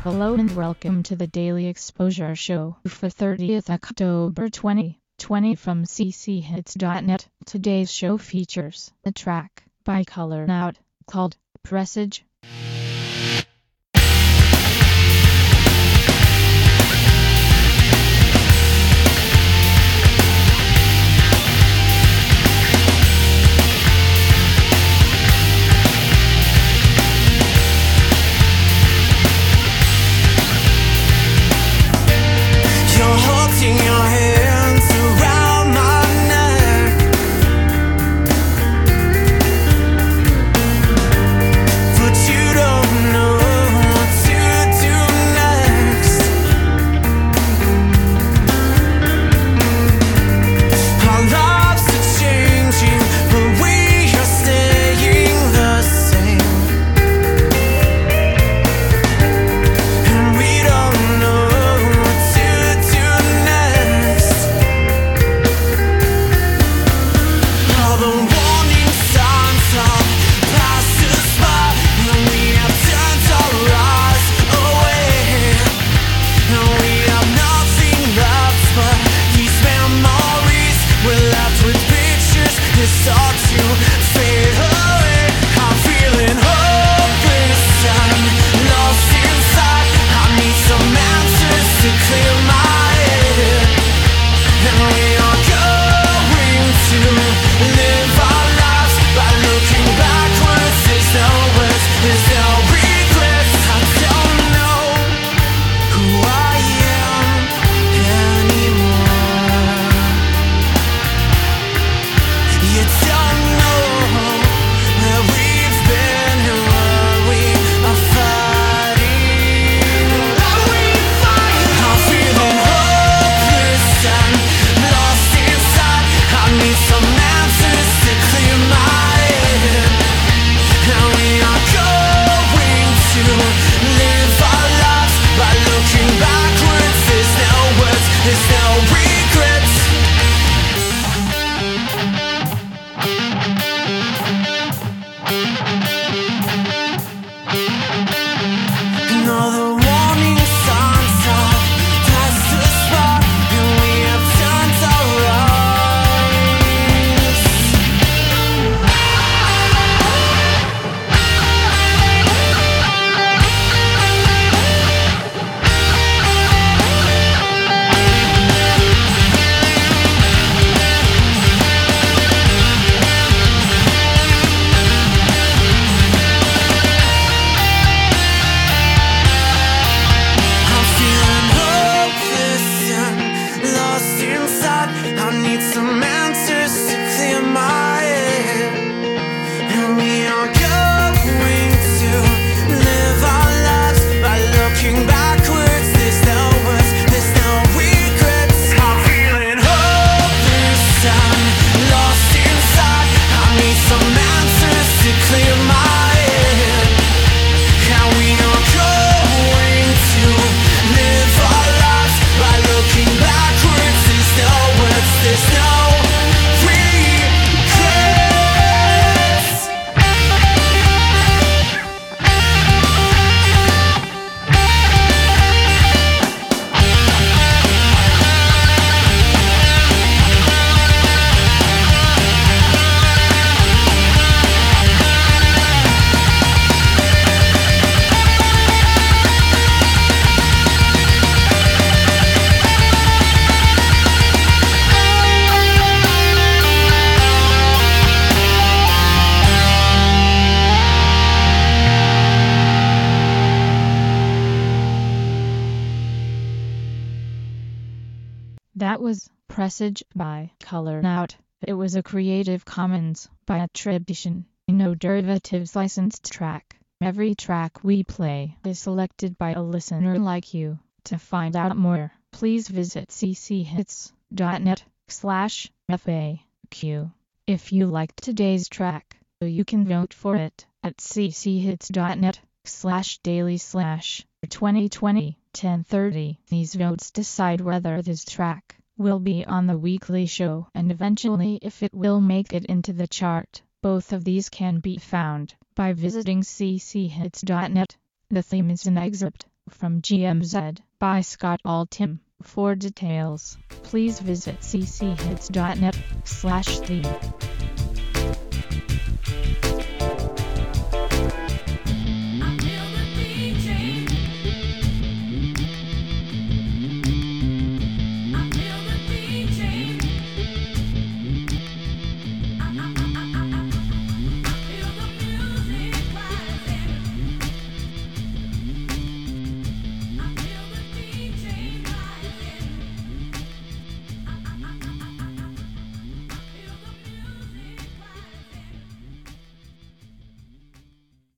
Hello and welcome to the Daily Exposure Show for 30th October 2020 from cchits.net. Today's show features a track by Color Out called Presage. That was Presage by Color Out. It was a Creative Commons by attribution, no derivatives licensed track. Every track we play is selected by a listener like you. To find out more, please visit cchits.net/FAQ. If you liked today's track, you can vote for it at cchits.net/daily/2020. 10:30. These votes decide whether this track will be on the weekly show and eventually if it will make it into the chart. Both of these can be found by visiting cchits.net. The theme is an excerpt from GMZ by Scott Altham. For details, please visit cchits.net/theme.